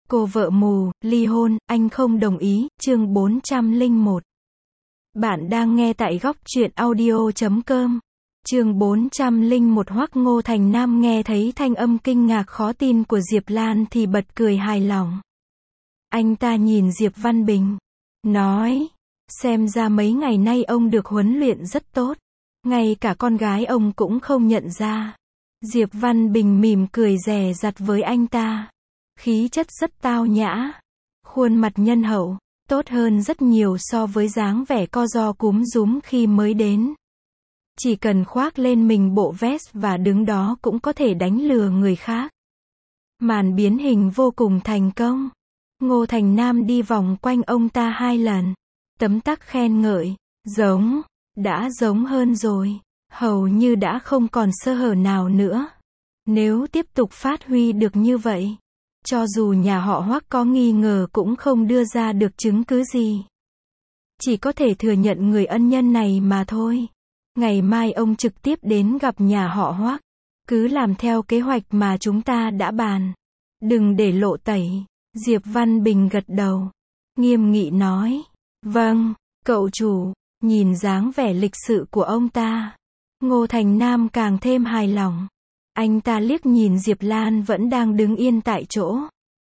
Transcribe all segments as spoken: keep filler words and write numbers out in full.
Cô vợ mù, ly hôn, anh không đồng ý, chương bốn trăm lẻ một. Bạn đang nghe tại góc truyện audio chấm com. Chương bốn trăm lẻ một. Hoắc Ngô Thành Nam nghe thấy thanh âm kinh ngạc khó tin của Diệp Lan thì bật cười hài lòng. Anh ta nhìn Diệp Văn Bình, nói, xem ra mấy ngày nay ông được huấn luyện rất tốt, ngay cả con gái ông cũng không nhận ra. Diệp Văn Bình mỉm cười dè dặt với anh ta. Khí chất rất tao nhã, khuôn mặt nhân hậu, tốt hơn rất nhiều so với dáng vẻ co ro cúm rúm khi mới đến. Chỉ cần khoác lên mình bộ vest và đứng đó cũng có thể đánh lừa người khác. Màn biến hình vô cùng thành công. Ngô Thành Nam đi vòng quanh ông ta hai lần, tấm tắc khen ngợi, giống, đã giống hơn rồi, hầu như đã không còn sơ hở nào nữa. Nếu tiếp tục phát huy được như vậy, cho dù nhà họ Hoắc có nghi ngờ cũng không đưa ra được chứng cứ gì. Chỉ có thể thừa nhận người ân nhân này mà thôi. Ngày mai ông trực tiếp đến gặp nhà họ Hoắc. Cứ làm theo kế hoạch mà chúng ta đã bàn. Đừng để lộ tẩy. Diệp Văn Bình gật đầu, nghiêm nghị nói, vâng, cậu chủ. Nhìn dáng vẻ lịch sự của ông ta, Ngô Thành Nam càng thêm hài lòng. Anh ta liếc nhìn Diệp Lan vẫn đang đứng yên tại chỗ,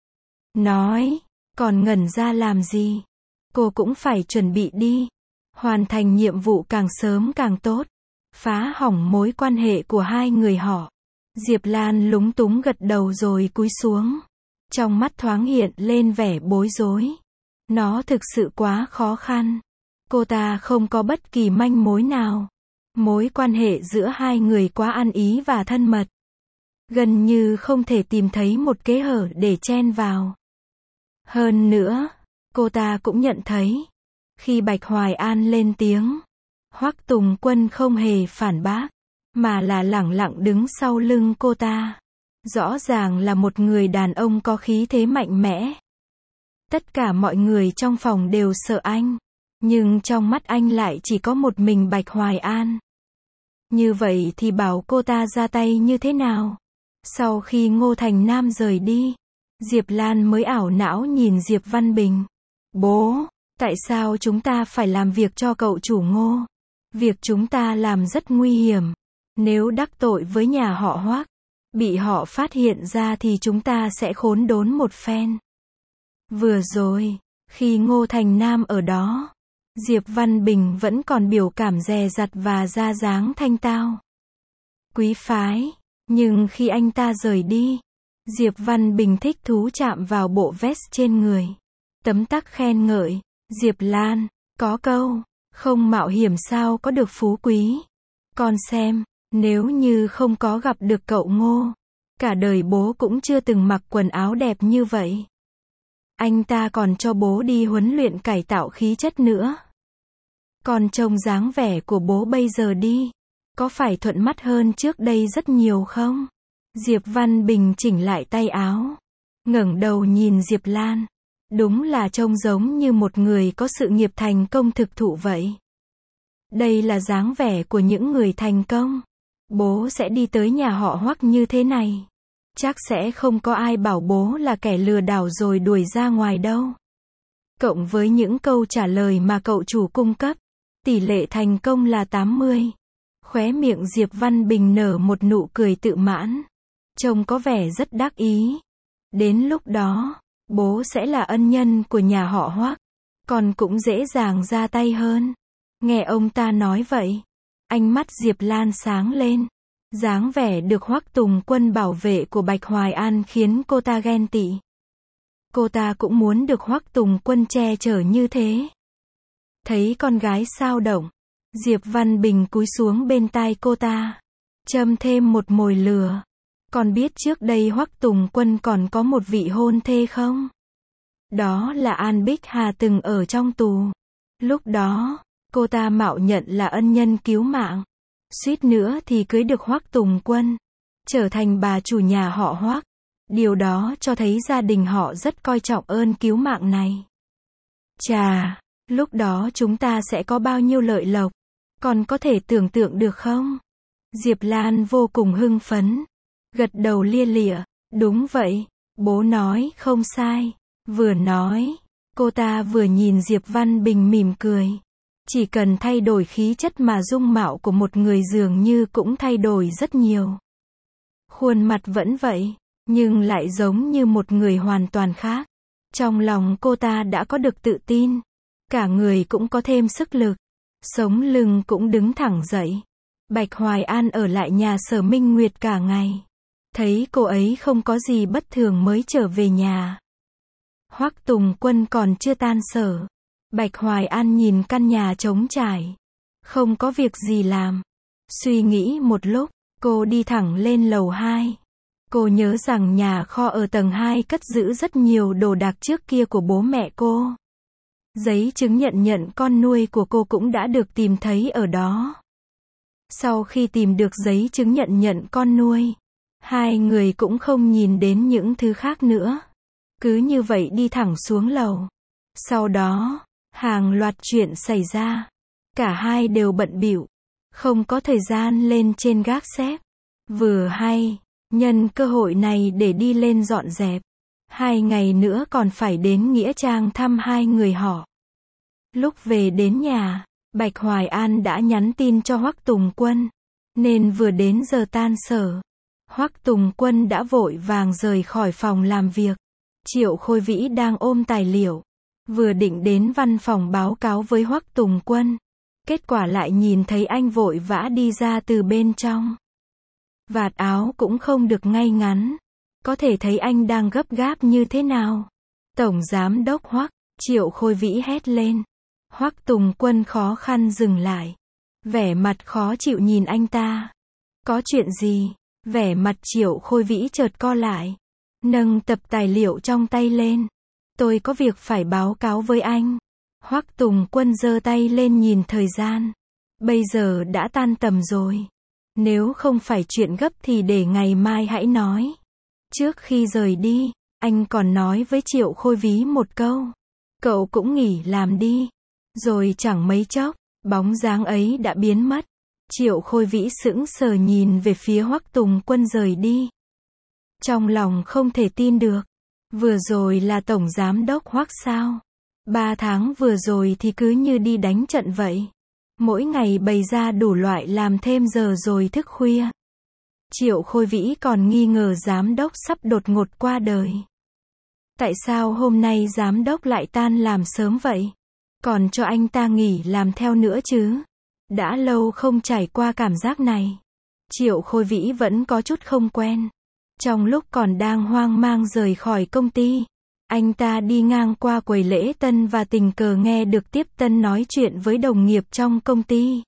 nói, còn ngẩn ra làm gì? Cô cũng phải chuẩn bị đi. Hoàn thành nhiệm vụ càng sớm càng tốt. Phá hỏng mối quan hệ của hai người họ. Diệp Lan lúng túng gật đầu rồi cúi xuống. Trong mắt thoáng hiện lên vẻ bối rối. Nó thực sự quá khó khăn. Cô ta không có bất kỳ manh mối nào. Mối quan hệ giữa hai người quá ăn ý và thân mật. Gần như không thể tìm thấy một kẽ hở để chen vào. Hơn nữa, cô ta cũng nhận thấy, khi Bạch Hoài An lên tiếng, Hoắc Tùng Quân không hề phản bác, mà là lẳng lặng đứng sau lưng cô ta. Rõ ràng là một người đàn ông có khí thế mạnh mẽ. Tất cả mọi người trong phòng đều sợ anh, nhưng trong mắt anh lại chỉ có một mình Bạch Hoài An. Như vậy thì bảo cô ta ra tay như thế nào? Sau khi Ngô Thành Nam rời đi, Diệp Lan mới ảo não nhìn Diệp Văn Bình. Bố, tại sao chúng ta phải làm việc cho cậu chủ Ngô? Việc chúng ta làm rất nguy hiểm. Nếu đắc tội với nhà họ Hoắc, bị họ phát hiện ra thì chúng ta sẽ khốn đốn một phen. Vừa rồi, khi Ngô Thành Nam ở đó, Diệp Văn Bình vẫn còn biểu cảm dè dặt và ra dáng thanh tao, quý phái. Nhưng khi anh ta rời đi, Diệp Văn Bình thích thú chạm vào bộ vest trên người. Tấm tắc khen ngợi, Diệp Lan, có câu, không mạo hiểm sao có được phú quý. Con xem, nếu như không có gặp được cậu Ngô, cả đời bố cũng chưa từng mặc quần áo đẹp như vậy. Anh ta còn cho bố đi huấn luyện cải tạo khí chất nữa. Còn trông dáng vẻ của bố bây giờ đi, có phải thuận mắt hơn trước đây rất nhiều không? Diệp Văn Bình chỉnh lại tay áo, ngẩng đầu nhìn Diệp Lan. Đúng là trông giống như một người có sự nghiệp thành công thực thụ vậy. Đây là dáng vẻ của những người thành công. Bố sẽ đi tới nhà họ Hoắc như thế này, chắc sẽ không có ai bảo bố là kẻ lừa đảo rồi đuổi ra ngoài đâu. Cộng với những câu trả lời mà cậu chủ cung cấp, tỷ lệ thành công là tám mươi. Khóe miệng Diệp Văn Bình nở một nụ cười tự mãn, trông có vẻ rất đắc ý. Đến lúc đó, bố sẽ là ân nhân của nhà họ Hoắc, còn cũng dễ dàng ra tay hơn. Nghe ông ta nói vậy, ánh mắt Diệp Lan sáng lên. Dáng vẻ được Hoắc Tùng Quân bảo vệ của Bạch Hoài An khiến cô ta ghen tị. Cô ta cũng muốn được Hoắc Tùng Quân che chở như thế. Thấy con gái xao động, Diệp Văn Bình cúi xuống bên tai cô ta, châm thêm một mồi lửa. Còn biết trước đây Hoắc Tùng Quân còn có một vị hôn thê không? Đó là An Bích Hà từng ở trong tù. Lúc đó, cô ta mạo nhận là ân nhân cứu mạng. Suýt nữa thì cưới được Hoắc Tùng Quân, trở thành bà chủ nhà họ Hoắc. Điều đó cho thấy gia đình họ rất coi trọng ơn cứu mạng này. Chà, lúc đó chúng ta sẽ có bao nhiêu lợi lộc, còn có thể tưởng tượng được không? Diệp Lan vô cùng hưng phấn, gật đầu lia lịa, đúng vậy, Bố nói không sai. Vừa nói, cô ta vừa nhìn Diệp Văn Bình mỉm cười. Chỉ cần thay đổi khí chất mà dung mạo của một người dường như cũng thay đổi rất nhiều. Khuôn mặt vẫn vậy, nhưng lại giống như một người hoàn toàn khác. Trong lòng cô ta đã có được tự tin. Cả người cũng có thêm sức lực. Sống lưng cũng đứng thẳng dậy. Bạch Hoài An ở lại nhà Sở Minh Nguyệt cả ngày. Thấy cô ấy không có gì bất thường mới trở về nhà. Hoắc Tùng Quân còn chưa tan sở. Bạch Hoài An nhìn căn nhà trống trải. Không có việc gì làm. Suy nghĩ một lúc, cô đi thẳng lên lầu hai. Cô nhớ rằng nhà kho ở tầng hai cất giữ rất nhiều đồ đạc trước kia của bố mẹ cô. Giấy chứng nhận nhận con nuôi của cô cũng đã được tìm thấy ở đó. Sau khi tìm được giấy chứng nhận nhận con nuôi, hai người cũng không nhìn đến những thứ khác nữa. Cứ như vậy đi thẳng xuống lầu. Sau đó, hàng loạt chuyện xảy ra. Cả hai đều bận bịu, không có thời gian lên trên gác xếp. Vừa hay, nhân cơ hội này để đi lên dọn dẹp. Hai ngày nữa còn phải đến Nghĩa Trang thăm hai người họ. Lúc về đến nhà, Bạch Hoài An đã nhắn tin cho Hoắc Tùng Quân, nên vừa đến giờ tan sở, Hoắc Tùng Quân đã vội vàng rời khỏi phòng làm việc. Triệu Khôi Vĩ đang ôm tài liệu, vừa định đến văn phòng báo cáo với Hoắc Tùng Quân, kết quả lại nhìn thấy anh vội vã đi ra từ bên trong. Vạt áo cũng không được ngay ngắn, có thể thấy anh đang gấp gáp như thế nào. Tổng giám đốc Hoắc, Triệu Khôi Vĩ hét lên. Hoắc Tùng Quân khó khăn dừng lại, vẻ mặt khó chịu nhìn anh ta. Có chuyện gì? Vẻ mặt Triệu Khôi Vĩ chợt co lại, nâng tập tài liệu trong tay lên. Tôi có việc phải báo cáo với anh. Hoắc Tùng Quân giơ tay lên nhìn thời gian. Bây giờ đã tan tầm rồi. Nếu không phải chuyện gấp thì để ngày mai hãy nói. Trước khi rời đi, anh còn nói với Triệu Khôi Vĩ một câu. Cậu cũng nghỉ làm đi. Rồi chẳng mấy chốc, bóng dáng ấy đã biến mất. Triệu Khôi Vĩ sững sờ nhìn về phía Hoắc Tùng Quân rời đi. Trong lòng không thể tin được. Vừa rồi là Tổng Giám đốc Hoắc sao? Ba tháng vừa rồi thì cứ như đi đánh trận vậy. Mỗi ngày bày ra đủ loại làm thêm giờ rồi thức khuya. Triệu Khôi Vĩ còn nghi ngờ giám đốc sắp đột ngột qua đời. Tại sao hôm nay giám đốc lại tan làm sớm vậy? Còn cho anh ta nghỉ làm theo nữa chứ? Đã lâu không trải qua cảm giác này. Triệu Khôi Vĩ vẫn có chút không quen. Trong lúc còn đang hoang mang rời khỏi công ty, anh ta đi ngang qua quầy lễ tân và tình cờ nghe được Tiếp Tân nói chuyện với đồng nghiệp trong công ty.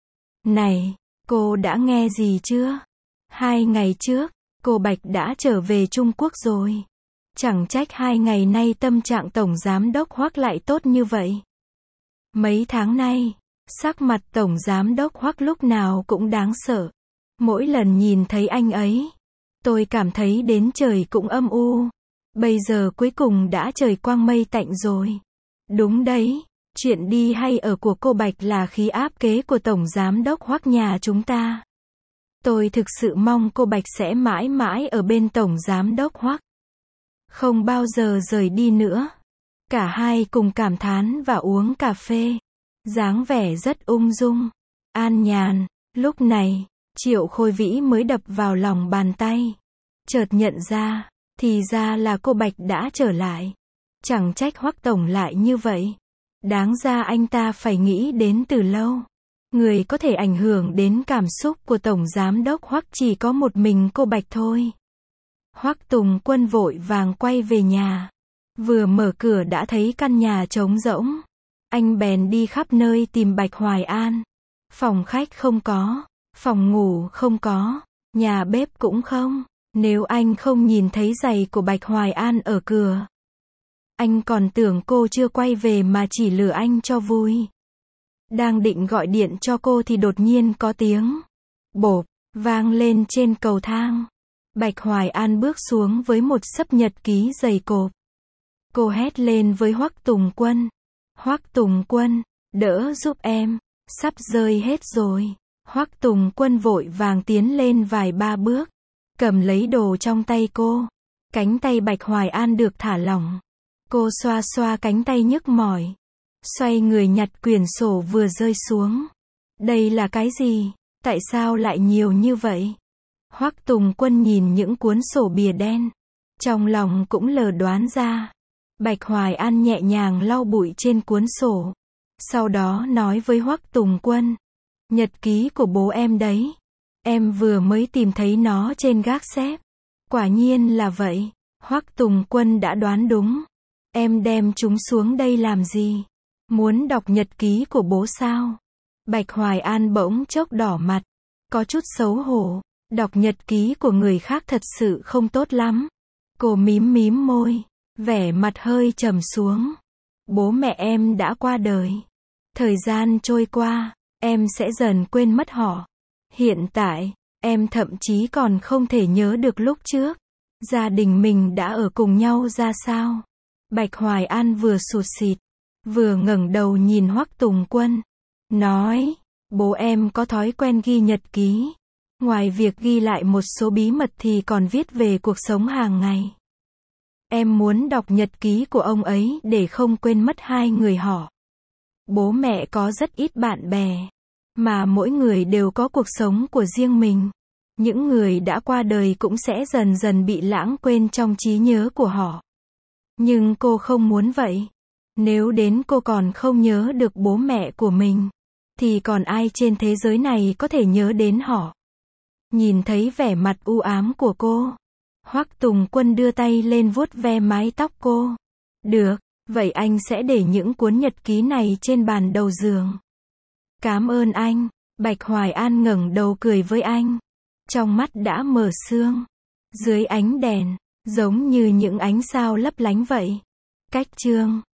Này, cô đã nghe gì chưa? Hai ngày trước, cô Bạch đã trở về Trung Quốc rồi. Chẳng trách hai ngày nay tâm trạng Tổng Giám đốc Hoắc lại tốt như vậy. Mấy tháng nay, sắc mặt Tổng Giám đốc Hoắc lúc nào cũng đáng sợ. Mỗi lần nhìn thấy anh ấy, tôi cảm thấy đến trời cũng âm u. Bây giờ cuối cùng đã trời quang mây tạnh rồi. Đúng đấy, chuyện đi hay ở của cô Bạch là khí áp kế của Tổng Giám đốc Hoắc nhà chúng ta. Tôi thực sự mong cô Bạch sẽ mãi mãi ở bên Tổng Giám đốc Hoắc. Không bao giờ rời đi nữa. Cả hai cùng cảm thán và uống cà phê. Dáng vẻ rất ung dung, an nhàn. Lúc này, Triệu Khôi Vĩ mới đập vào lòng bàn tay. Chợt nhận ra, thì ra là cô Bạch đã trở lại. Chẳng trách Hoắc Tổng lại như vậy. Đáng ra anh ta phải nghĩ đến từ lâu. Người có thể ảnh hưởng đến cảm xúc của Tổng Giám đốc Hoắc chỉ có một mình cô Bạch thôi. Hoắc Tùng Quân vội vàng quay về nhà. Vừa mở cửa đã thấy căn nhà trống rỗng. Anh bèn đi khắp nơi tìm Bạch Hoài An. Phòng khách không có, phòng ngủ không có, nhà bếp cũng không. Nếu anh không nhìn thấy giày của Bạch Hoài An ở cửa, anh còn tưởng cô chưa quay về mà chỉ lừa anh cho vui. Đang định gọi điện cho cô thì đột nhiên có tiếng bộp vang lên trên cầu thang. Bạch Hoài An bước xuống với một xấp nhật ký dày cộp. Cô hét lên với Hoắc Tùng Quân. Hoắc Tùng Quân, đỡ giúp em, sắp rơi hết rồi. Hoắc Tùng Quân vội vàng tiến lên vài ba bước, cầm lấy đồ trong tay cô. Cánh tay Bạch Hoài An được thả lỏng. Cô xoa xoa cánh tay nhức mỏi. Xoay người nhặt quyển sổ vừa rơi xuống. Đây là cái gì? Tại sao lại nhiều như vậy? Hoắc Tùng Quân nhìn những cuốn sổ bìa đen. Trong lòng cũng lờ đoán ra. Bạch Hoài An nhẹ nhàng lau bụi trên cuốn sổ. Sau đó nói với Hoắc Tùng Quân. Nhật ký của bố em đấy. Em vừa mới tìm thấy nó trên gác xếp. Quả nhiên là vậy. Hoắc Tùng Quân đã đoán đúng. Em đem chúng xuống đây làm gì? Muốn đọc nhật ký của bố sao? Bạch Hoài An bỗng chốc đỏ mặt. Có chút xấu hổ. Đọc nhật ký của người khác thật sự không tốt lắm. Cô mím mím môi. Vẻ mặt hơi trầm xuống. Bố mẹ em đã qua đời. Thời gian trôi qua, em sẽ dần quên mất họ. Hiện tại, em thậm chí còn không thể nhớ được lúc trước. Gia đình mình đã ở cùng nhau ra sao? Bạch Hoài An vừa sụt sịt, vừa ngẩng đầu nhìn Hoắc Tùng Quân. Nói, bố em có thói quen ghi nhật ký. Ngoài việc ghi lại một số bí mật thì còn viết về cuộc sống hàng ngày. Em muốn đọc nhật ký của ông ấy để không quên mất hai người họ. Bố mẹ có rất ít bạn bè, mà mỗi người đều có cuộc sống của riêng mình. Những người đã qua đời cũng sẽ dần dần bị lãng quên trong trí nhớ của họ. Nhưng cô không muốn vậy. Nếu đến cô còn không nhớ được bố mẹ của mình, thì còn ai trên thế giới này có thể nhớ đến họ? Nhìn thấy vẻ mặt u ám của cô, Hoắc Tùng Quân đưa tay lên vuốt ve mái tóc cô. Được, vậy anh sẽ để những cuốn nhật ký này trên bàn đầu giường. Cảm ơn anh. Bạch Hoài An ngẩng đầu cười với anh. Trong mắt đã mờ sương. Dưới ánh đèn, giống như những ánh sao lấp lánh vậy. Cách chương